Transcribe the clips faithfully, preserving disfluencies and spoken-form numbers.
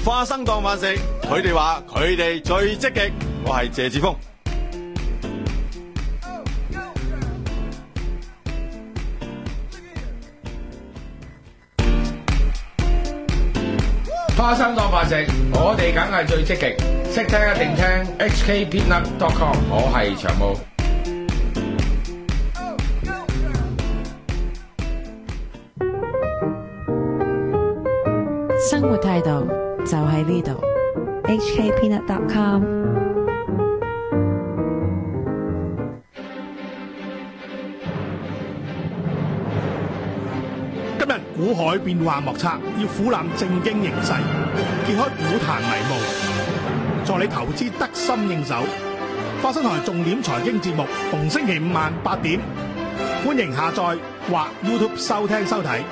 花生當飯食，佢哋話佢哋最積極。我係謝志峰。 花生當飯食，我哋梗係最積極，識聽一定聽 H K peanut dot com， 我係長毛。 生活態度就喺呢度 ，H K peanut dot com。 今日股海變幻莫測，要俯瞰正經形勢，揭開股壇迷霧，助你投資得心應手。花生台重點財經節目，逢星期五晚八點，歡迎下載或 YouTube 收聽收睇。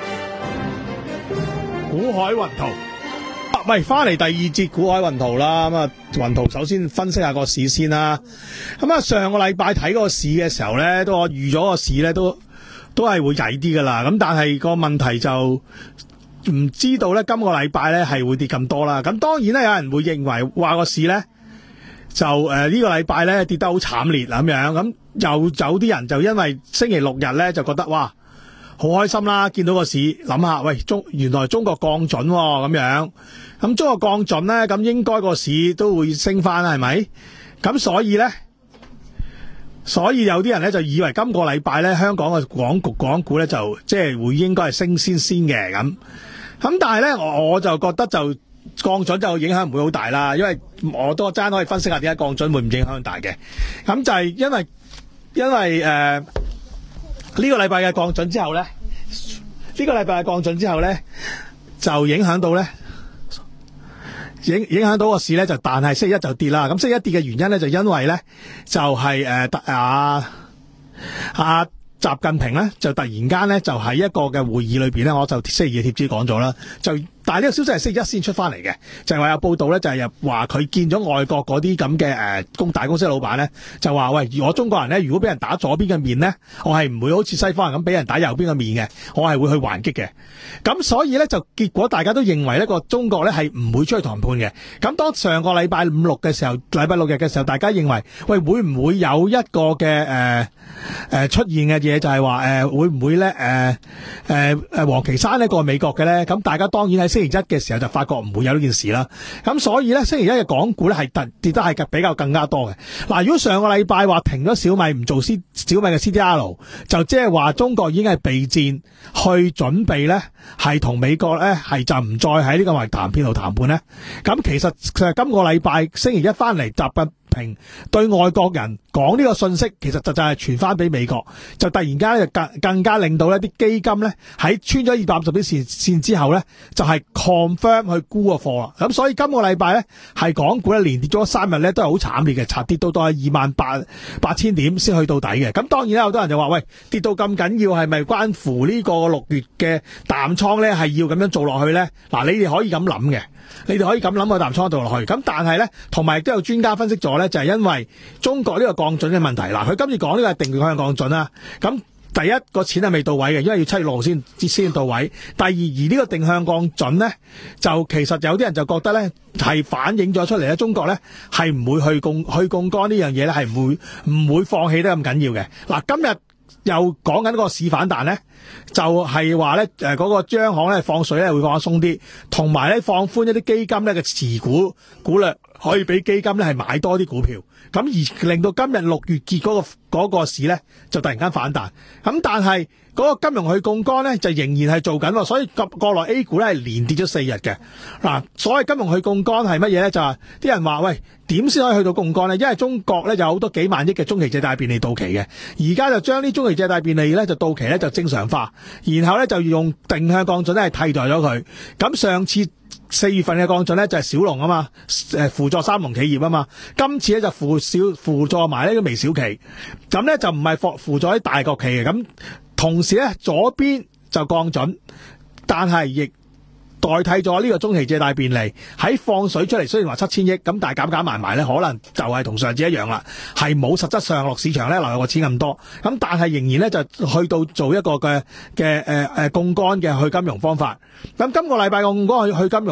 股海雲圖， 啊，喂，翻嚟第二節股海雲圖啦。咁啊，雲圖首先分析下個市先啦。咁啊，上個禮拜睇個市嘅時候咧，都我預咗個市咧都都係會曳啲噶啦。咁但係個問題就唔知道咧，今個禮拜咧係會跌咁多啦。咁當然咧，有人會認為話個市咧就誒、呃這個、呢個禮拜咧跌得好慘烈咁樣。咁又有啲人就因為星期六日咧就覺得哇，好開心啦！見到個市，諗下，喂，中原來中國降準咁、哦、樣，咁中國降準咧，咁應該個市都會升翻，係咪？咁所以咧，所以有啲人咧就以為今個禮拜咧，香港嘅港局港股咧就即係會應該係升先先嘅咁。咁但係咧，我我就覺得就降準就影響唔會好大啦，因為我都爭可以分析下點解降準會唔影響大嘅。咁就係因為因為誒。呃呢個禮拜嘅降準之後咧，呢個禮拜嘅降準之後咧，就影響到咧，影影響到個市咧，就但係星期一就跌啦。咁星期一跌嘅原因咧，就因為咧，就係誒啊啊習近平咧，就突然間咧，就喺一個嘅會議裏邊咧，我就星期二嘅貼紙講咗啦，就。但係呢個消息係星期一先出翻嚟嘅，就係話有報道咧，就係話佢見咗外國嗰啲咁嘅誒公大公司嘅老闆咧，就話喂，我中國人咧，如果俾人打左邊嘅面咧，我係唔會好似西方人咁俾人打右邊嘅面嘅，我係會去還擊嘅。咁所以咧就結果大家都認為呢個中國咧係唔會出去談判嘅。咁當上個禮拜五六嘅時候，禮拜六日嘅時候，大家認為喂會唔會有一個嘅誒誒出現嘅嘢，就係話誒會唔會咧誒誒誒王岐山呢過美國嘅咧？咁大家當然喺星期一嘅時候就發覺唔會有呢件事啦，咁所以咧星期一嘅港股咧係突跌得係比較更加多嘅。嗱，如果上個禮拜話停咗小米唔做 C 小米嘅 C D R， 就即係話中國已經係備戰去準備咧，係同美國咧係就唔再喺呢個話談判度談判咧。咁其實其實今個禮拜星期一翻嚟習近平對外國人講呢個信息，其實就就係傳翻俾美國，就突然間咧就更更加令到呢啲基金咧喺穿咗二百五十天線線之後咧，就係、是、confirm 去沽個貨啦。咁所以今個禮拜咧係港股咧連跌咗三日咧，都係好慘烈嘅，插跌到到係二萬八八千點先去到底嘅。咁當然咧，好多人就話喂，跌到咁緊要，係咪關乎呢個六月嘅淡倉咧係要咁樣做落去咧？嗱，你哋可以咁諗嘅。你哋可以咁諗個淡倉度落去，咁但係咧，同埋亦都有專家分析咗咧，就係、是、因為中國呢個降準嘅問題。嗱，佢今次講呢個係定向降準啦。咁第一個錢係未到位嘅，因為要七月六號先先到位。第二，而呢個定向降準咧，就其實有啲人就覺得咧係反映咗出嚟咧，中國咧係唔會去槓去槓桿呢樣嘢咧，係唔會唔會放棄得咁緊要嘅。嗱，今日又講緊個市反彈咧，就係話咧誒嗰個央行咧放水咧會放鬆啲，同埋咧放寬一啲基金咧嘅持股股量，可以俾基金咧係買多啲股票，咁而令到今日六月結嗰個嗰個市咧就突然間反彈。咁但係嗰個金融去槓桿咧就仍然係做緊，所以國國內 A 股咧係連跌咗四日嘅。嗱，所謂金融去槓桿係乜嘢咧？就係啲人話喂，點先可以去到槓桿咧？因為中國咧有好多幾萬億嘅中期借貸便利到期嘅，而家就將啲中期借貸便利咧就到期咧就正常化，然後咧就用定向降準咧係替代咗佢。咁上次四月份嘅降準咧就係小龍啊嘛，誒輔助三農企業啊嘛，今次咧就輔小輔助埋呢個微小企，咁咧就唔係輔輔助啲大國企嘅。咁同時咧左邊就降準，但係亦代替咗呢個中期借貸便利喺放水出嚟，雖然話七千億，咁但係減減埋埋咧，可能就係同上次一樣啦，係冇實質上落市場咧流入個錢咁多，咁但係仍然咧就去到做一個嘅嘅誒誒槓桿嘅去金融方法。咁今個禮拜個槓桿去去金融咧就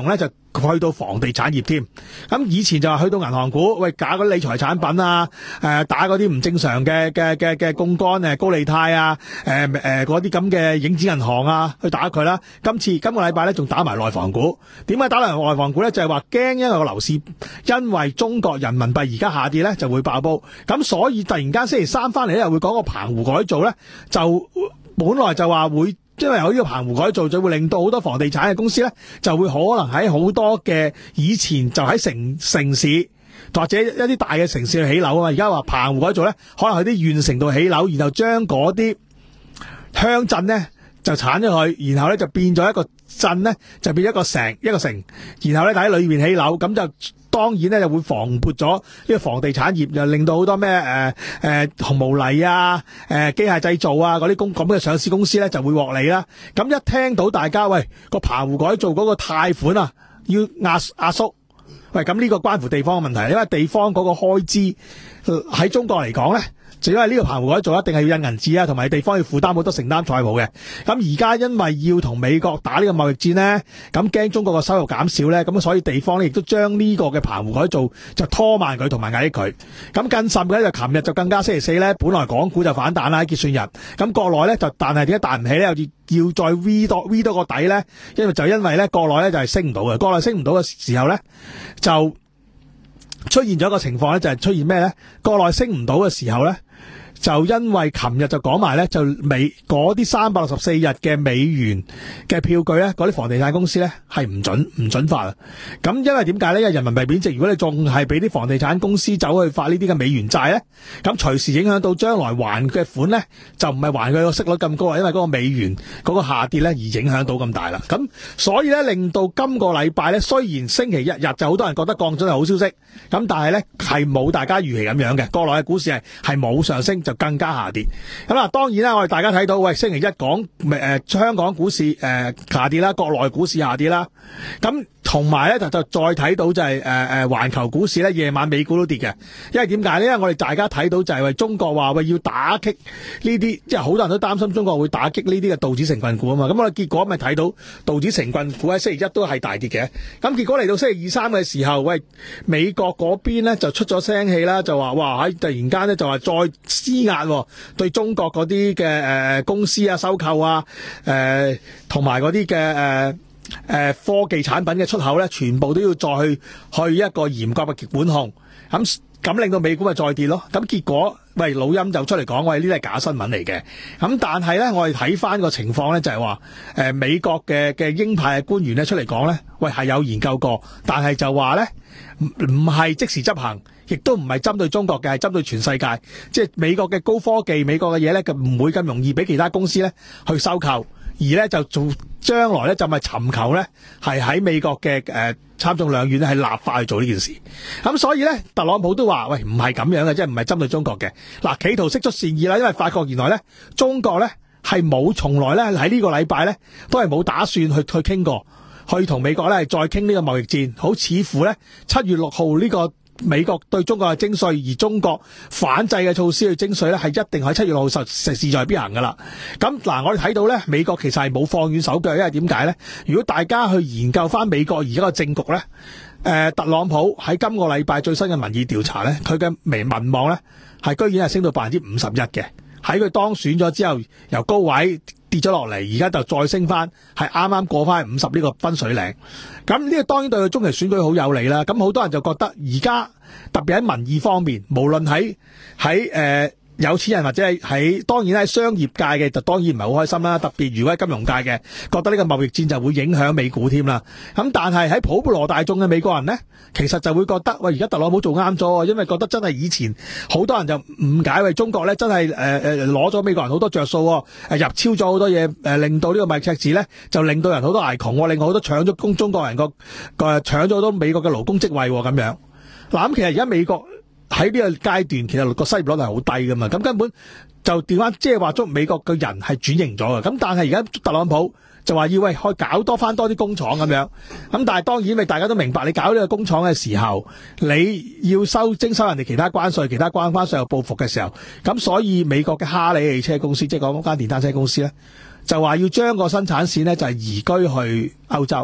去到房地產業添。咁以前就話去到銀行股，喂搞嗰啲理財產品啊，誒打嗰啲唔正常嘅嘅嘅嘅槓桿誒高利貸啊，誒誒嗰啲咁嘅影子銀行啊，去打佢啦。今次今個禮拜咧仲打埋內房股。點解打埋內房股咧？就係話驚因為個樓市因為中國人民幣而家下跌咧就會爆煲。咁所以突然間星期三翻嚟咧又會講個澎湖改造咧，就本來就話會。因為有呢個澎湖改造，就會令到好多房地產嘅公司咧，就會可能喺好多嘅以前就喺城城市或者一啲大嘅城市去起樓啊嘛。而家話澎湖改造咧，可能喺啲縣城度起樓，然後將嗰啲鄉鎮咧就剷咗佢，然後咧就變咗一個鎮咧，就變一個城一個城，然後咧喺裏面起樓，咁就。當然咧就會防撥咗呢個房地產業，又令到好多咩誒誒紅毛泥啊、誒、呃、機械製造啊嗰啲公咁嘅上市公司咧就會獲利啦。咁一聽到大家喂個澎湖改造嗰個貸款啊要壓壓縮，喂咁呢個關乎地方嘅問題，因為地方嗰個開支喺、呃、中國嚟講咧。就因為呢個澎湖改造一定係要印銀紙啊，同埋地方要負擔好多承擔債務嘅。咁而家因為要同美國打呢個貿易戰呢，咁驚中國嘅收入減少呢，咁所以地方呢亦都將呢個嘅澎湖改造就拖慢佢同埋壓抑佢。咁更甚嘅就琴日就更加星期四呢，本來港股就反彈啦，結算日。咁國內呢，就但係點解彈唔起呢？又要要再 V 多 V 多個底呢？因為就因為呢國內呢就係升唔到嘅，國內升唔到嘅時候呢，就出現咗一個情況呢，就係出現咩呢？國內升唔到嘅時候呢。就因為琴日就講埋咧，就美嗰啲三百六十四日嘅美元嘅票據咧，嗰啲房地產公司咧係唔準唔準發啊！咁因為點解咧？因為人民幣貶值，如果你仲係俾啲房地產公司走去發呢啲嘅美元債咧，咁隨時影響到將來還嘅款咧，就唔係還佢個息率咁高啊！因為嗰個美元嗰個下跌咧而影響到咁大啦。咁所以咧令到今個禮拜咧，雖然星期一日就好多人覺得降準係好消息，咁但係咧係冇大家預期咁樣嘅，國內嘅股市係係冇上升。就更加下跌。咁啊，當然啦，我哋大家睇到，喂，星期一講誒、呃、香港股市誒、呃、下跌啦，國內股市下跌啦。咁同埋咧就就再睇到就係誒誒環球股市咧，夜晚美股都跌嘅。因為點解呢？因為我哋大家睇到就係喂中國話喂要打擊呢啲，即係好多人都擔心中國會打擊呢啲嘅道指成分股啊嘛。咁我哋結果咪睇到道指成分股喺星期一都係大跌嘅。咁結果嚟到星期二三嘅時候，喂美國嗰邊咧就出咗聲氣啦，就話哇喺突然間咧就話再施壓對中國嗰啲嘅誒公司啊收購啊誒同埋嗰啲嘅誒誒科技產品嘅出口咧，全部都要再去去一個嚴格嘅管控，咁咁令到美股咪再跌咯。咁結果喂老陰就出嚟講，喂呢啲係假新聞嚟嘅。咁但係咧我哋睇翻個情況咧就係話誒美國嘅嘅鷹派嘅官員咧出嚟講咧，喂係有研究過，但係就話咧唔唔係即時執行。亦都唔係針對中國嘅，係針對全世界。即係美國嘅高科技、美國嘅嘢咧，就唔會咁容易俾其他公司咧去收購，而咧就做將來咧就咪尋求咧係喺美國嘅誒參眾兩院咧係立法去做呢件事。咁所以咧，特朗普都話：喂，唔係咁樣嘅，即係唔係針對中國嘅。嗱，企圖釋出善意啦，因為發覺原來咧中國咧係冇從來咧喺呢個禮拜咧都係冇打算去去傾過，去同美國咧再傾呢個貿易戰。好似乎咧七月六號呢個。美國對中國嘅徵稅，而中國反制嘅措施去徵稅咧，係一定喺七月六號實實勢在必行噶啦。咁嗱，我哋睇到咧，美國其實係冇放軟手腳，因為點解咧？如果大家去研究翻美國而家個政局咧，誒、呃，特朗普喺今個禮拜最新嘅民意調查咧，佢嘅民民望咧係居然係升到百分之五十一嘅。喺佢當選咗之後，由高位跌咗落嚟，而家就再升翻，係啱啱過翻五十呢個分水嶺。咁呢個當然對佢中期選舉好有利啦。咁好多人就覺得而家特別喺民意方面，無論喺喺誒有錢人或者係喺當然喺商業界嘅，就當然唔係好開心啦。特別如果喺金融界嘅，覺得呢個貿易戰就會影響美股添啦。咁但係喺普羅大眾嘅美國人呢，其實就會覺得喂，而家特朗普做啱咗，因為覺得真係以前好多人就誤解為中國咧，真係誒誒攞咗美國人好多着數，誒入超咗好多嘢，誒令到呢個貿易赤字咧，就令到人好多挨窮，令好多搶咗工中國人個個搶咗好多美國嘅勞工職位咁樣。嗱，咁其實而家美國喺呢個階段，其實個失業率係好低噶嘛，咁根本就調翻，即係話中美國嘅人係轉型咗嘅。咁但係而家特朗普就話要喂，可以搞多翻多啲工廠咁樣。咁但係當然，咪大家都明白，你搞呢個工廠嘅時候，你要收徵收人哋其他關稅、其他關關稅又報復嘅時候，咁所以美國嘅哈利汽車公司，即係嗰間電單車公司咧，就話要將個生產線咧就係移居去歐洲。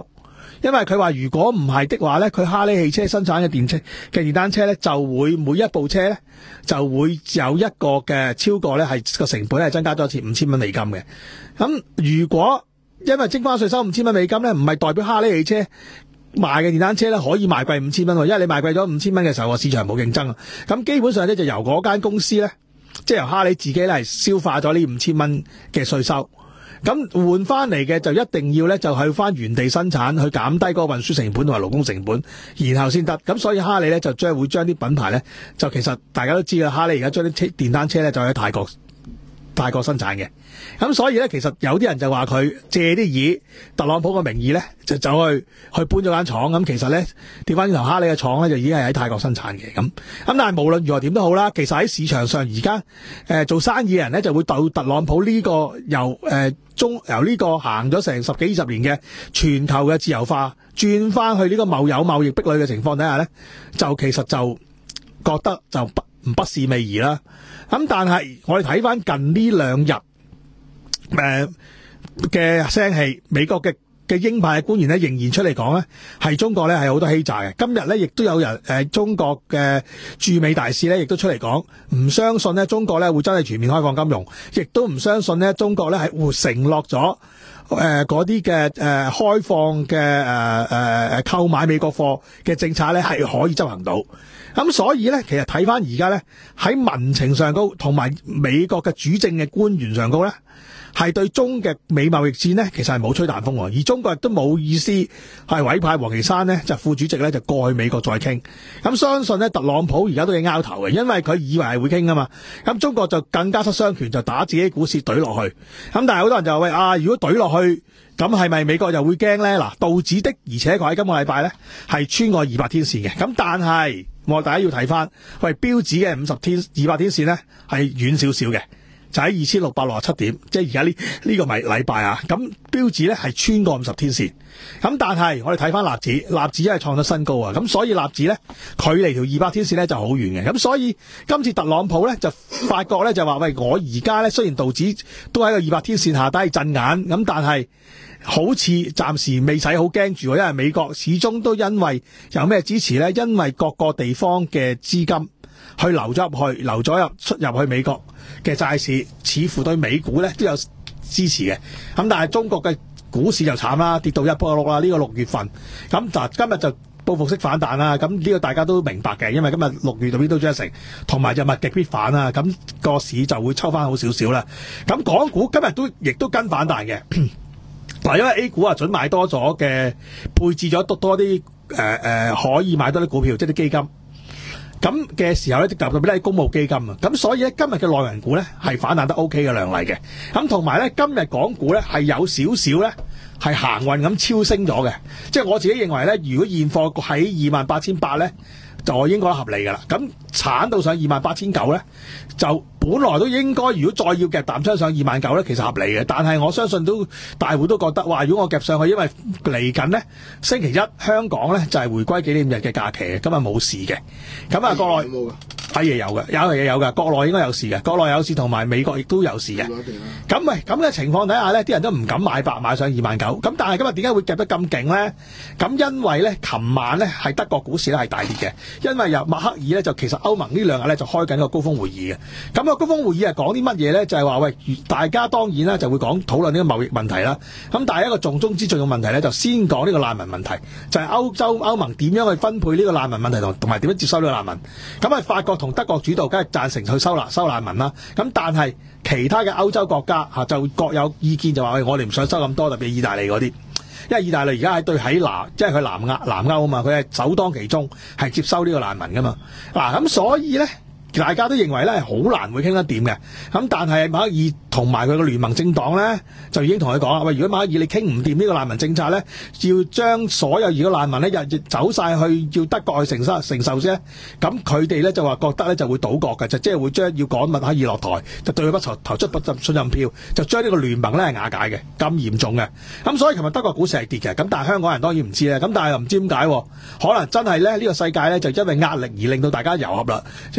因為佢話如果唔係的話咧，佢哈利汽車生產嘅電車嘅電單車咧，就會每一部車咧就會有一個嘅超過咧係個成本係增加咗一次五千蚊美金嘅。咁如果因為徵翻稅收五千蚊美金咧，唔係代表哈利汽車賣嘅電單車咧可以賣貴五千蚊，因為你賣貴咗五千蚊嘅時候，個市場冇競爭啊。咁基本上咧就由嗰間公司咧，即係由哈利自己咧係消化咗呢五千蚊嘅稅收。咁換翻嚟嘅就一定要咧就去翻原地生產，去減低嗰個運輸成本同埋勞工成本，然後先得。咁所以哈利咧就將會將啲品牌咧，就其實大家都知啦，哈利而家將啲車電單車咧就喺泰國泰國生產嘅。咁所以咧其實有啲人就話佢借啲以特朗普嘅名義咧就走去去搬咗間廠。咁其實咧調翻轉頭，哈利嘅廠咧就已經係喺泰國生產嘅。咁咁但係無論如何點都好啦，其實喺市場上而家誒做生意嘅人咧就會到特朗普呢個由誒、呃、中由呢個行咗成十幾二十年嘅全球嘅自由化轉翻去呢個貿有貿易壁壘嘅情況底下咧，就其實就覺得就不唔不是味兒啦。咁但係我哋睇翻近呢兩日誒嘅聲氣，美國嘅嘅鷹派嘅官員咧仍然出嚟講咧，係中國咧係好多欺詐嘅。今日咧亦都有人誒、呃、中國嘅駐美大使咧亦都出嚟講，唔相信咧中國咧會真係全面開放金融，亦都唔相信咧中國咧係會承諾咗誒嗰啲嘅誒開放嘅誒誒誒購買美國貨嘅政策咧係可以執行到。咁所以咧，其實睇翻而家咧喺民情上高，同埋美國嘅主政嘅官員上高咧，係對中嘅美貿易戰呢，其實係冇吹彈風，而中國亦都冇意思係委派王岐山呢，就副主席咧就過去美國再傾。咁相信呢，特朗普而家都要拗頭嘅，因為佢以為係會傾啊嘛。咁中國就更加失雙權，就打自己股市懟落去。咁但係好多人就話喂啊，如果懟落去，咁係咪美國又會驚呢？嗱，道指的而且確喺今個禮拜呢係穿過二百天線嘅。咁但係我大家要睇翻，喂，標指嘅五十天、二百天線呢係遠少少嘅，就喺二千六百六十七點，即係而家呢呢個咪禮拜啊。咁標指呢係穿過五十天線，咁但係我哋睇翻納指，納指因為創咗新高啊，咁所以納指呢距離條二百天線呢就好遠嘅。咁所以今次特朗普呢就發覺呢就話喂，我而家呢雖然道指都喺個二百天線下低震眼，咁但係好似暫時未使好驚住，因為美國始終都因為有咩支持呢？因為各個地方嘅資金去流咗入去，流咗入出入去美國嘅債市，似乎對美股呢都有支持嘅。咁但係中國嘅股市就慘啦，跌到一波碌啦。呢個六月份咁嗱，今日就報復式反彈啦。咁呢個大家都明白嘅，因為今日六月度邊都漲成，同埋就物極必反啦。咁個市就會抽翻好少少啦。咁港股今日都亦都跟反彈嘅。嗱，因為 A 股啊準買多咗嘅，配置咗多多啲誒誒可以買多啲股票，即係啲基金。咁嘅時候咧，特別咧公募基金啊，咁所以咧今日嘅內銀股咧係反彈得 O K 嘅亮麗嘅。咁同埋咧今日港股咧係有少少咧係行運咁超升咗嘅，即係我自己認為咧，如果現貨喺二萬八千八咧，就應該合理噶啦。咁鏟到上二萬八千九咧，就本來都應該，如果再要夾淡倉上二萬九咧，其實合理嘅。但係我相信都大戶都覺得，哇！如果我夾上去，因為嚟緊咧星期一香港咧就係回歸紀念日嘅假期嘅，今日冇事嘅。咁啊，國內係嘢有嘅，有嘢有嘅，國內應該有事嘅，國內有事同埋美國亦都有事嘅。咁喂，咁嘅情況底下咧，啲人都唔敢買白買上二萬九。咁但係今日點解會夾得咁勁咧？咁因為咧，琴晚咧係德國股市咧係大跌嘅，因為由默克爾咧就其實歐盟呢兩日咧就開緊個高峰會議嘅。咁個高峰會議係講啲乜嘢咧？就係話喂，大家當然啦就會講討論呢個貿易問題啦。咁但係一個重中之重嘅問題咧，就先講呢個難民問題，就係歐洲歐盟點樣去分配呢個難民問題同同埋點樣接收呢個難民。咁啊，法國同德國主導，梗係贊成去收納收難民啦。咁但係其他嘅歐洲國家嚇就各有意見，就話喂，我哋唔想收咁多，特別意大利嗰啲，因為意大利而家係對喺南，即係佢南亞南歐啊嘛，佢係首當其衝係接收呢個難民噶嘛。嗱，咁所以咧，大家都認為咧係好難會傾得掂嘅。咁但係默克爾同埋佢個聯盟政黨咧，就已經同佢講啦，喂，如果默克爾你傾唔掂呢個難民政策咧，要將所有而家難民咧日日走晒去要德國去承受承受先，咁佢哋咧就話覺得咧就會倒閣嘅，就即係會將要趕默克爾落台，就對佢不投投出不信任票，就將呢個聯盟咧係瓦解嘅，咁嚴重嘅。咁所以琴日德國股市係跌嘅，咁但係香港人當然唔知啦。咁但係又唔知點解，可能真係咧呢個世界咧就因為壓力而令到大家遊合啦，就因為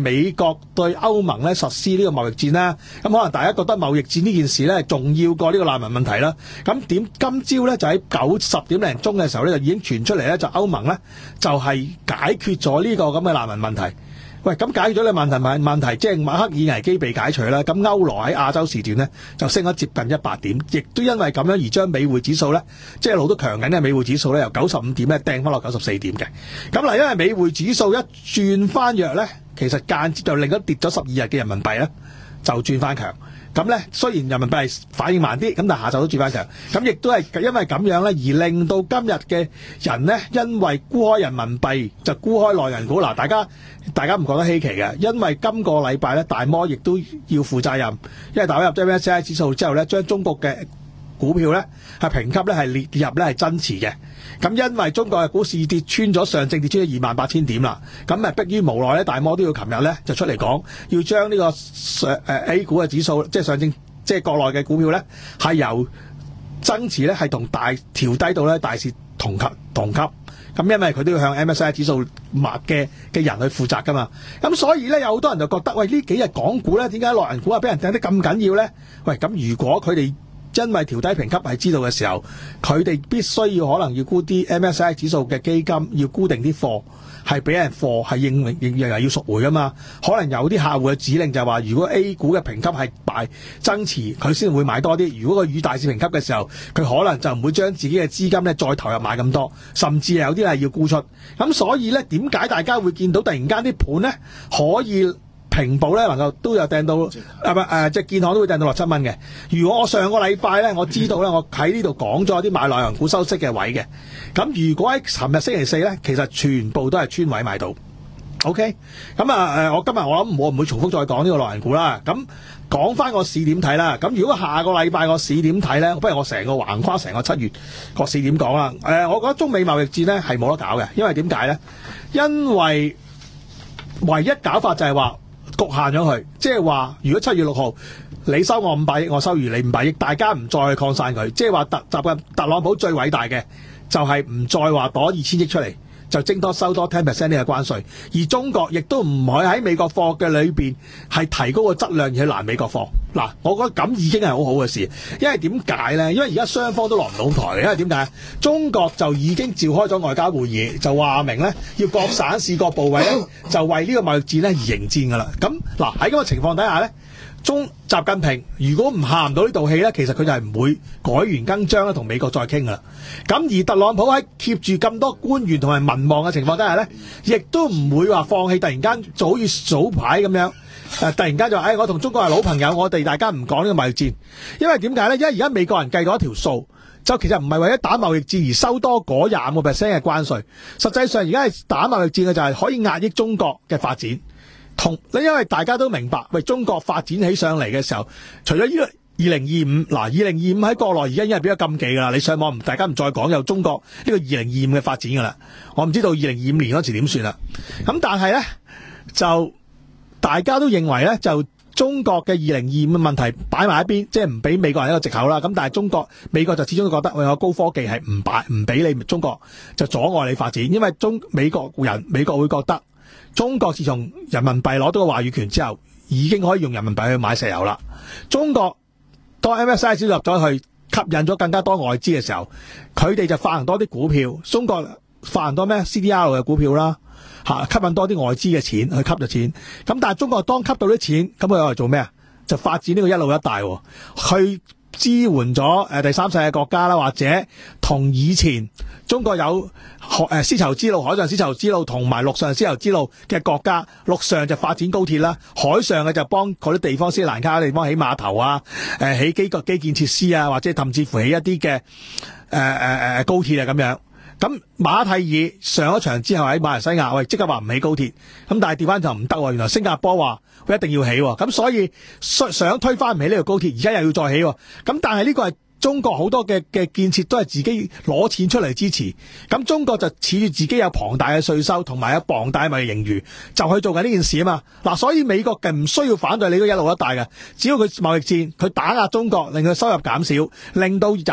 美國對歐盟咧實施呢個貿易戰啦。咁可能大家覺得貿易戰呢件事咧重要過呢個難民問題啦。咁點今朝咧就喺九十點零鐘嘅時候咧就已經傳出嚟咧，就歐盟咧就係解決咗呢個咁嘅難民問題。喂，咁解決咗呢個問題問問題，即係馬克爾危機被解除啦。咁歐羅喺亞洲時段咧就升咗接近一百點，亦都因為咁樣而將美匯指數咧，即係一路都強緊嘅美匯指數咧，由九十五點咧掟翻落九十四點嘅。咁嗱，因為美匯指數一轉翻弱咧，其實間接就令到跌咗十二日嘅人民幣咧就轉翻強。咁咧，雖然人民幣係反應慢啲，咁但係下晝都轉翻強。咁亦都係因為咁樣咧，而令到今日嘅人咧，因為沽開人民幣就沽開內銀股。嗱，大家大家唔覺得稀奇嘅，因為今個禮拜咧，大摩亦都要負責任，因為大摩入咗 M S C I 指數之後咧，將中國嘅股票咧係評級咧係列入咧係增持嘅。咁因為中國嘅股市跌穿咗上證跌穿咗二萬八千點啦，咁咪迫於無奈咧，大摩都要琴日咧就出嚟講，要將呢個上誒 A 股嘅指數，即係上證，即係國內嘅股票咧，係由增持咧係同大調低到咧大市同級同級。咁因為佢都要向 M S C I 指數物嘅嘅人去負責噶嘛，咁所以咧有好多人就覺得，喂，呢幾日港股咧點解內銀股啊俾人掟得咁緊要咧？喂，咁如果佢哋因為調低評級係知道嘅時候，佢哋必須要可能要沽啲 M S C I 指數嘅基金，要沽定啲貨，係俾人貨係認認認係要贖回噶嘛。可能有啲客戶嘅指令就係話，如果 A 股嘅評級係大增持，佢先會買多啲。如果佢與大市評級嘅時候，佢可能就唔會將自己嘅資金咧再投入買咁多，甚至有啲係要沽出。咁所以咧，點解大家會見到突然間啲盤咧可以平保咧能夠都有掟到啊？唔誒，即係建行都會掟到六七蚊嘅。如果我上個禮拜咧，我知道咧，我喺呢度講咗啲買內銀股收息嘅位嘅。咁如果喺尋日星期四咧，其實全部都係穿位買到。OK， 咁啊誒，我今日我諗我唔會重複再講呢個內銀股啦。咁講翻個市點睇啦。咁如果下個禮拜個市點睇咧，不如我成個橫跨成個七月個市點講啦。誒，我覺得中美貿易戰咧係冇得搞嘅，因為點解咧？因為唯一搞法就係話，局限咗佢，即係話如果七月六號你收我五百億，我收餘你五百億，大家唔再去擴散佢，即係話特習近特朗普最偉大嘅就係唔再話攞二千億出嚟，就徵多收多 ten percent 呢個關稅，而中國亦都唔可以喺美國貨嘅裏邊係提高個質量而去攔美國貨。嗱，我覺得咁已經係好好嘅事，因為點解咧？因為而家雙方都落唔到台，因為點解？中國就已經召開咗外交會議，就話明咧要各省市各部委咧就為呢個貿易戰咧而迎戰噶啦。咁嗱，喺咁嘅情況底下咧，中習近平如果唔下唔到呢道氣咧，其實佢就係唔會改弦更張咧同美國再傾噶啦。咁而特朗普喺貼住咁多官員同埋民望嘅情況底下咧，亦都唔會話放棄，突然間就好似早排咁樣。誒，突然間就話，誒、哎，我同中國係老朋友，我哋大家唔講呢個貿易戰，因為點解咧？因為而家美國人計過一條數，就其實唔係為咗打貿易戰而收多嗰廿五個 percent 嘅關稅，實際上而家係打貿易戰嘅就係可以壓抑中國嘅發展。同，因為大家都明白，喂，中國發展起上嚟嘅時候，除咗呢個二零二五，嗱，二零二五喺國內而家已經係變咗禁忌噶啦，你上網唔，大家唔再講有中國呢個二零二五嘅發展噶啦，我唔知道二零二五年嗰時點算啦。咁但係咧就。大家都認為咧，就中國嘅二零二五嘅問題擺埋一邊，即係唔俾美國人一個藉口啦。咁但係中國美國就始終都覺得，喂，我高科技係唔擺唔俾你中國就阻礙你發展，因為中美國人美國會覺得中國自從人民幣攞到個話語權之後，已經可以用人民幣去買石油啦。中國當 M S C I 入咗去，吸引咗更加多外資嘅時候，佢哋就發行多啲股票。中國發行多咩 C D R 嘅股票啦。吓，吸引多啲外資嘅錢去吸咗錢，咁但係中國當吸到啲錢，咁佢又嚟做咩啊？就發展呢個一路一帶，去支援咗誒第三世界國家啦，或者同以前中國有誒絲綢之路、海上絲綢之路同埋陸上絲綢之路嘅國家，陸上就發展高鐵啦，海上嘅就幫嗰啲地方斯里蘭卡嘅地方起碼頭啊，誒起基個基建設施啊，或者甚至乎起一啲嘅誒誒誒高鐵啊咁樣。咁馬蒂爾上咗場之後喺馬來西亞，喂，即刻話唔起高鐵，咁但係調翻就唔得喎。原來新加坡話佢一定要起，咁所以想推翻唔起呢個高鐵，而家又要再起。咁但係呢個係中國好多嘅嘅建設都係自己攞錢出嚟支持，咁中國就恃住自己有龐大嘅稅收同埋有龐大嘅盈餘，就去做緊呢件事啊嘛。嗱，所以美國嘅唔需要反對你嗰一路一帶嘅，只要佢貿易戰，佢打壓中國，令佢收入減少，令到人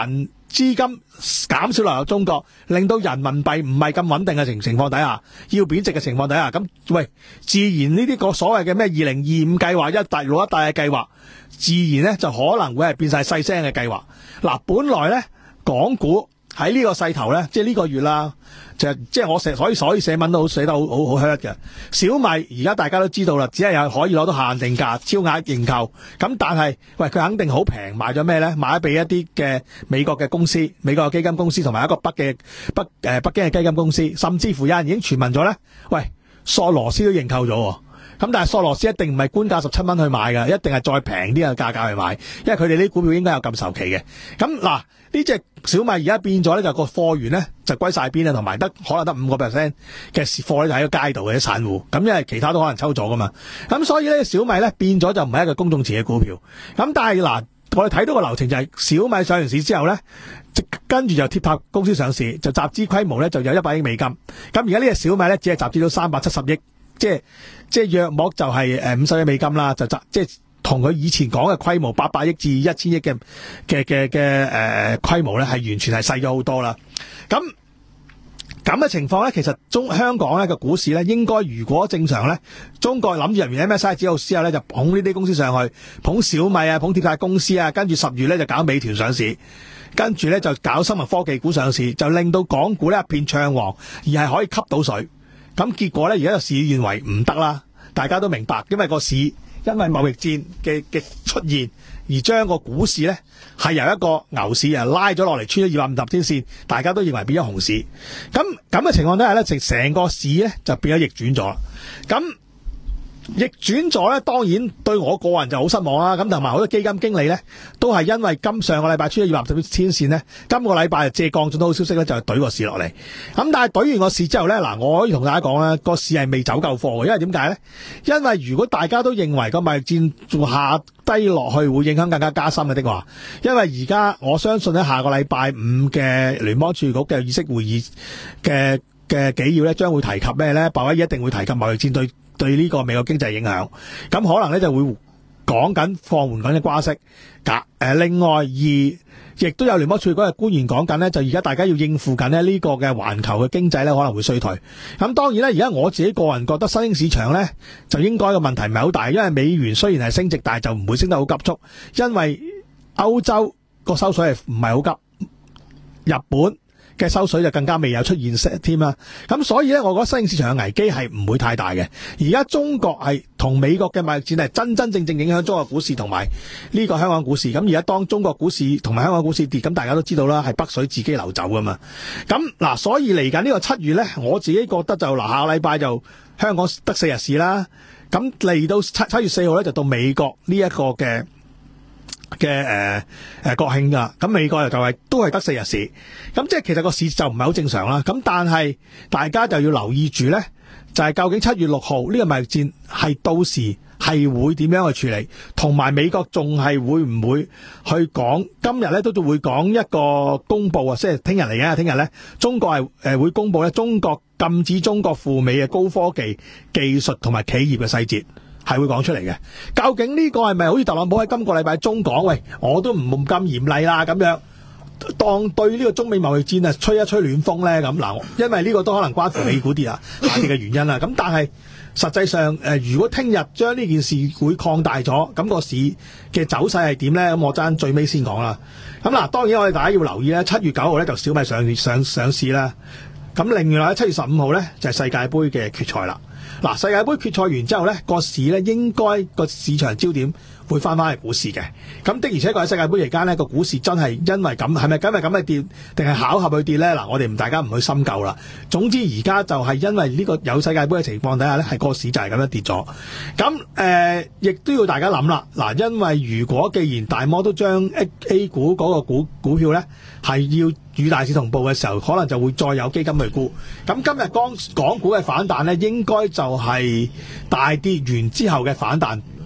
資金減少流入中國，令到人民幣唔係咁穩定嘅情情況底下，要貶值嘅情況底下，咁喂，自然呢啲個所謂嘅咩二零二五計劃、一帶六一帶嘅計劃，自然咧就可能會係變晒細聲嘅計劃。嗱，本來咧港股喺呢個勢頭咧，即係呢個月啦，就即係我寫，所以所以寫文都好寫得好好好 hurt 嘅。小米而家大家都知道啦，只係有可以攞到限定價、超額認購。咁但係，喂，佢肯定好平，賣咗咩咧？賣咗俾一啲嘅美國嘅公司、美國嘅基金公司同埋一個北嘅北誒北京嘅基金公司，甚至乎有人已經傳聞咗咧，喂，索羅斯都認購咗喎。咁但係索羅斯一定唔係官價十七蚊去買嘅，一定係再平啲嘅價格去買，因為佢哋啲股票應該有禁售期嘅。咁嗱，呢隻小米而家變咗咧，就個貨源咧就歸晒邊啊，同埋得可能得五個 percent 嘅貨咧就喺個街度嘅啲散戶，咁因為其他都可能抽咗噶嘛。咁所以咧小米咧變咗就唔係一個公眾持嘅股票。咁但係嗱，我哋睇到個流程就係小米上完市之後咧，跟住就貼塔公司上市，就集資規模咧就有一百億美金。咁而家呢隻小米咧只係集資到三百七十億。即係即係約莫就係誒五十億美金啦，就集即係同佢以前講嘅規模八百億至一千億嘅嘅嘅嘅誒規模咧，係完全係細咗好多啦。咁咁嘅情況咧，其實中香港咧個股市咧，應該如果正常咧，中國諗住入完 M S C I 指數之後咧，就捧呢啲公司上去，捧小米啊，捧貼塔公司啊，跟住十月咧就搞美團上市，跟住咧就搞生物科技股上市，就令到港股咧一片暢旺，而係可以吸到水。咁結果咧，而家個事與願違唔得啦，大家都明白，因為個市因為貿易戰嘅嘅出現，而將個股市咧係由一個牛市啊拉咗落嚟，穿咗二百五十天線，大家都認為變咗熊市。咁咁嘅情況底下咧，成成個市咧就變咗逆轉咗啦。咁逆轉咗咧，當然對我個人就好失望啦。咁同埋好多基金經理咧，都係因為今上個禮拜穿咗二百五十天線咧，今個禮拜就借降準到好消息咧，就係懟個市落嚟。咁但係懟完個市之後咧，嗱，我可以同大家講咧，個市係未走夠貨嘅，因為點解咧？因為如果大家都認為個貿易戰仲下低落去會影響更加加深嘅的話，因為而家我相信咧，下個禮拜五嘅聯邦儲局嘅議息會議嘅嘅紀要咧，將會提及咩咧？鮑威爾一定會提及貿易戰對對呢個美國經濟影響，咁可能咧就會講緊放緩緊嘅加息。誒，另外二亦都有聯邦儲局嘅官員講緊咧，就而家大家要應付緊咧呢個嘅環球嘅經濟咧可能會衰退。咁當然咧，而家我自己個人覺得新興市場咧就應該個問題唔係好大，因為美元雖然係升值，但係就唔會升得好急速，因為歐洲個收水係唔係好急，日本嘅收水就更加未有出現添啦，咁所以咧，我覺得新興市場嘅危機係唔會太大嘅。而家中國係同美國嘅貿易戰係真真正正影響中國股市同埋呢個香港股市。咁而家當中國股市同埋香港股市跌，咁大家都知道啦，係北水自己流走噶嘛。咁嗱，所以嚟緊呢個七月咧，我自己覺得就嗱，下個禮拜就香港得四日市啦。咁嚟到七七月四號咧，就到美國呢一個嘅。嘅誒誒國慶噶，咁美國又就係、是、都係得四日市，咁即係其實個市就唔係好正常啦。咁但係大家就要留意住咧，就係、是、究竟七月六號呢個貿易戰係到時係會點樣去處理，同埋美國仲係會唔會去講？今日咧都仲會講一個公佈啊，即係聽日嚟嘅，聽日咧中國係誒、呃、會公佈咧中國禁止中國赴美嘅高科技技術同埋企業嘅細節。係會講出嚟嘅，究竟呢個係咪好似特朗普喺今個禮拜中講？喂，我都唔冇咁嚴厲啦，咁樣當對呢個中美貿易戰啊吹一吹暖風咧咁嗱，因為呢個都可能關乎美股跌啊下跌嘅原因啦。咁但係實際上誒、呃，如果聽日將呢件事會擴大咗，咁、個市嘅走勢係點咧？咁我爭最尾先講啦。咁嗱，當然我哋大家要留意咧，七月九號咧就小米上上上市啦。咁另外咧七月十五號咧就係、是、世界盃嘅決賽啦。嗱，世界盃決賽完之後咧，個市咧應該個市場焦點會翻翻去股市嘅。咁的而且確喺世界盃期間咧，個股市真係因為咁，係咪因為咁嘅跌，定係巧合去跌咧？嗱，我哋唔大家唔去深究啦。總之而家就係因為呢個有世界盃嘅情況底下咧，係個市就係咁樣跌咗。咁誒，亦都要大家諗啦。嗱，因為如果既然大摩都將 A A 股嗰個股股票咧係要與大市同步嘅時候，可能就會再有基金去沽。咁今日港港股嘅反彈咧，應該就係大跌完之後嘅反彈，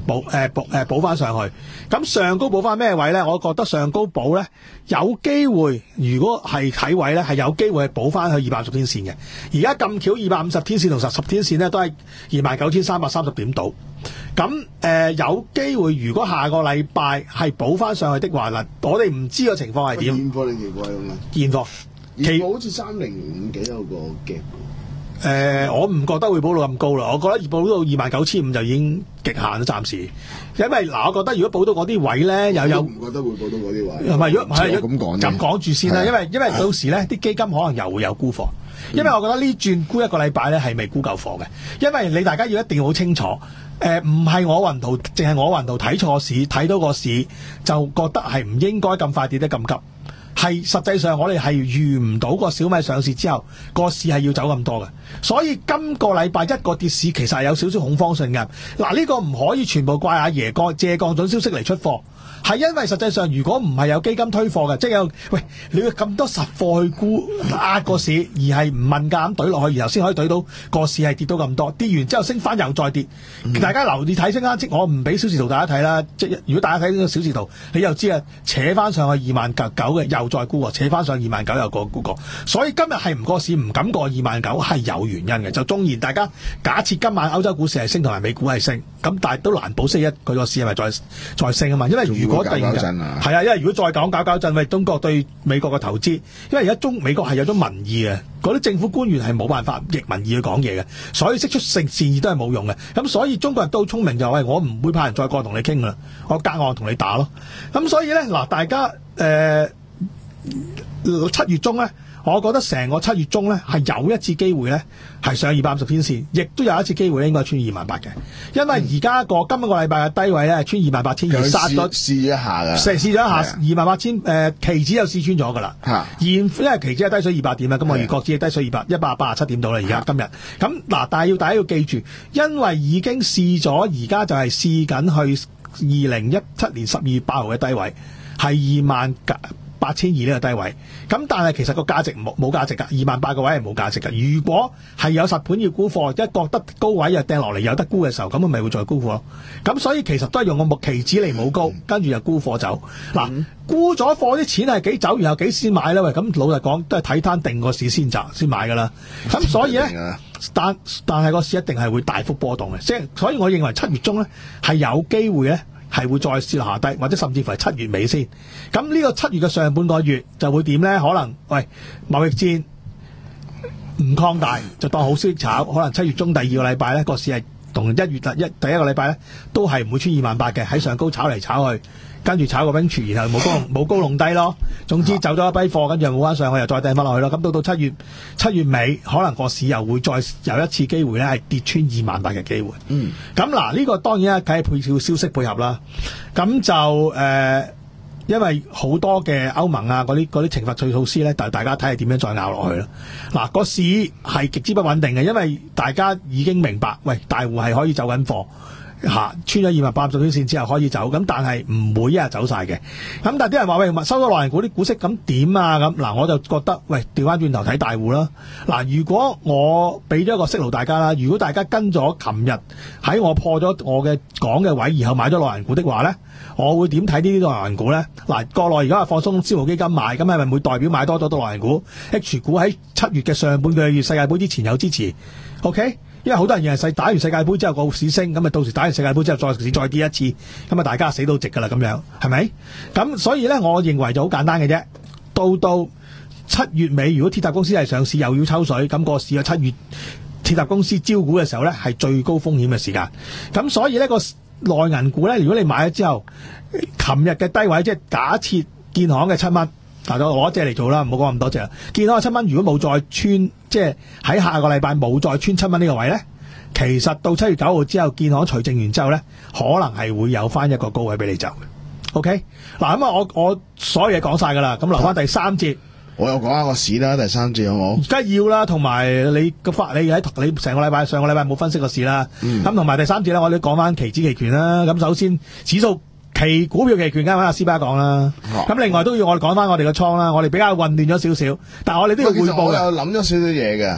補誒補誒補翻上去。咁上高補翻咩位咧？我覺得上高補咧有機會，如果係睇位咧係有機會係補翻去二百五十天線嘅。而家咁巧，二百五十天線同十十天線咧都係二萬九千三百三十點度。咁誒、呃、有機會，如果下個禮拜係補翻上去的話啦，我哋唔知個情況係點。 現貨定期貨咁啊？ 現貨， 現貨好似三零五幾有個 gap。 誒、呃，我唔覺得會補到咁高啦，我覺得補到二萬九千五就已經極限啦，暫時。因為嗱、呃，我覺得如果補到嗰啲位咧，又有唔覺得會補到嗰啲位。 唔係，如果係咁講咁講住先啦， 係因為因為到時咧啲基金可能又會有沽貨，因為我覺得呢轉沽一個禮拜咧係未沽夠貨嘅，因為你大家要一定要好清楚，誒唔係我雲圖，淨係我雲圖睇錯市，睇到個市就覺得係唔應該咁快跌得咁急。係實際上我哋係預唔到個小米上市之後個市係要走咁多嘅，所以今個禮拜一個跌市其實係有少少恐慌性嘅。嗱，呢個唔可以全部怪阿爺個借降準消息嚟出貨，係因為實際上如果唔係有基金推貨嘅，即係有喂你要咁多實貨去沽壓個市，而係唔問價咁懟落去，然後先可以懟到個市係跌到咁多，跌完之後升翻又再跌。嗯、大家留意睇升啦，即我唔俾小時圖大家睇啦，即如果大家睇呢個小時圖，你又知啊，扯翻上去二萬九九嘅又再沽，扯翻上二萬九又過沽過，所以今日係唔過市唔敢過二萬九係有原因嘅。就縱然大家假設今晚歐洲股市係升同埋美股係升，咁但係都難保星期一佢個市係咪再再升啊嘛？因為如果突然間係啊，因為如果再講搞搞震，喂中國對美國嘅投資，因為而家中美國係有咗民意嘅，嗰啲政府官員係冇辦法逆民意去講嘢嘅，所以釋出善善意都係冇用嘅。咁所以中國人都好聰明，就係我唔會派人再過同你傾啦，我隔岸同你打咯。咁所以咧嗱，大家誒。呃七月中咧，我覺得成個七月中咧係有一次機會咧係上二百五十天線，亦都有一次機會咧應該穿二萬八嘅，因為而家個今個禮拜嘅低位咧係穿二萬八千二，殺咗試一下噶， 試試咗一下二萬八千誒期指又試穿咗噶啦，現因為期指係低水二百點啦，咁我而國指係低水二百一百八十七點到啦，而家今日咁嗱，但係要大家要記住，因為已經試咗，而家就係試緊去二零一七年十二月八號嘅低位係二萬八千二呢個低位，咁但係其實個價值冇冇價值㗎，二萬八個位係冇價值㗎。如果係有實盤要沽貨，一覺得高位又掟落嚟有得沽嘅時候，咁佢咪會再沽貨咯。咁所以其實都係用個木期指嚟冇高，跟住又沽貨走。嗱，沽咗貨啲錢係幾走，然後幾先買咧？喂，咁老實講都係睇攤定個市先賺先買㗎啦。咁所以咧，但但係個市一定係會大幅波動嘅，即係所以我認為七月中咧係有機會咧。係會再試下低，或者甚至乎係七月尾先。咁呢個七月嘅上半個月就會點呢？可能喂貿易戰唔擴大，就當好消息炒。可能七月中第二個禮拜呢個市係同一月一第一個禮拜呢都係唔會穿二萬八嘅，喺上高炒嚟炒去，跟住炒個冰柱，然後冇高冇高弄低咯。總之走咗一批貨，跟住又冇翻上去，又再掟翻落去咯。咁到到七月七月尾，可能個市又會再有一次機會咧，係跌穿二萬八嘅機會。嗯，咁嗱，呢個當然啦，梗係配套消息配合啦。咁就誒、呃，因為好多嘅歐盟啊，嗰啲嗰啲懲罰措施咧，但係大家睇下點樣再拗落去咯。嗱、嗯，個市係極之不穩定嘅，因為大家已經明白，喂，大戶係可以走緊貨。吓穿咗二萬八十天線之後可以走，咁但係唔會一日走晒嘅。咁但係啲人話喂，收咗內銀股啲股息咁點啊？咁嗱，我就覺得喂，調翻轉頭睇大戶啦。嗱，如果我俾咗一個息路大家啦，如果大家跟咗琴日喺我破咗我嘅講嘅位，然後買咗內銀股的話咧，我會點睇呢啲內銀股咧？嗱，國內而家係放鬆私募基金買，咁係咪會代表買多咗多內銀股 ？H 股喺七月嘅上半個月世界盃之前有支持 ，OK？因為好多人認為世打完世界盃之後個市升，咁啊到時打完世界盃之後再市再跌一次，咁啊大家死到直噶啦咁樣，係咪？咁所以咧，我認為就好簡單嘅啫。到到七月尾，如果鐵塔公司係上市又要抽水，咁個市啊七月鐵塔公司招股嘅時候咧，係最高風險嘅時間。咁所以呢個內銀股咧，如果你買咗之後，琴日嘅低位即係假設建行嘅七蚊。嗱，我攞一隻嚟做啦，唔好講咁多隻啦。見到個七蚊，如果冇再穿，即係喺下個禮拜冇再穿七蚊呢個位咧，其實到七月九號之後，建行除淨完之後咧，可能係會有翻一個高位俾你走嘅。OK，嗱咁啊，我我所有嘢講晒噶啦，咁留翻第三節， 我又講下個市啦，第三節好冇？ 梗係要啦，同埋你個法，你喺你成個禮拜上個禮拜冇分析個市啦，咁同埋第三節咧，我哋講翻期指期權啦。咁首先指數。期股票期權啱啱阿斯巴講啦，咁、哦、另外都要我哋講翻我哋嘅倉啦，我哋比較混亂咗少少，但係我哋都要匯報嘅。 我有諗咗少少嘢嘅，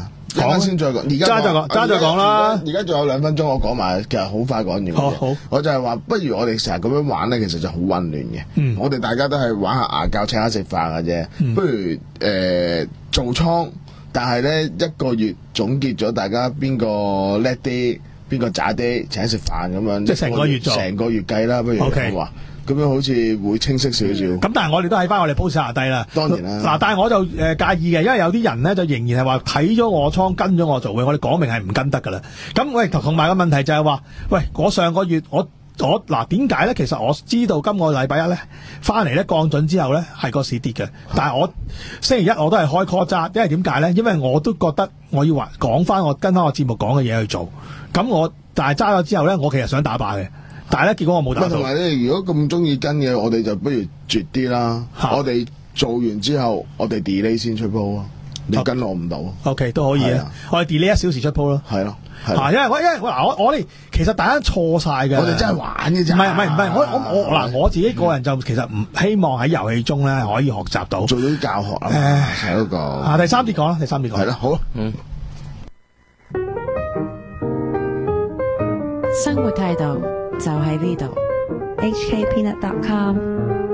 陣間先再講，而家揸再講，揸再講啦。 而家仲有兩分鐘，我講埋，其實好快講完嘅啫。 好好， 我就係話，不如我哋成日咁樣玩咧，其實就好混亂嘅。 嗯我哋大家都係玩下牙膠，請下食飯嘅啫。 嗯不如誒、呃、做倉，但係咧一個月總結咗大家邊個叻啲，邊個渣啲，請食飯咁樣。 即係成個月做成個月計啦，不如 OK 咁話。咁樣好似會清晰少少。 咁但係我哋都喺翻我哋 post 下低啦。 當然啦嗱，但係我就誒、呃、介意嘅，因為有啲人咧就仍然係話睇咗我倉跟咗我做嘅，我哋講明係唔跟得噶啦。咁喂，同埋個問題就係話，喂，我上個月我我嗱點解咧？其實我知道今個禮拜一咧翻嚟咧降準之後咧係個市跌嘅，但係我星期一我都係開 call 揸，因為點解咧？因為我都覺得我要話講翻我跟翻我節目講嘅嘢去做。咁我但係揸咗之後咧，我其實想打靶嘅。但係咧，結果我冇打到。 同埋咧，如果咁中意跟嘅，我哋就不如絕啲啦。我哋做完之後，我哋 delay 先出鋪啊。你跟我唔到。 O K 都可以啊。我哋 delay 一小時出鋪咯。 係咯。 嚇，因為我因為嗱我我哋其實大家錯晒嘅。 我哋真係玩嘅啫。 唔係唔係唔係，我我我嗱我自己個人就其實唔希望喺遊戲中咧可以學習到。 做到啲教學啊，成嗰個。 啊，第三節講啦，第三節講。 係啦，好。嗯。 生活態度就喺呢度。H K Peanut dot com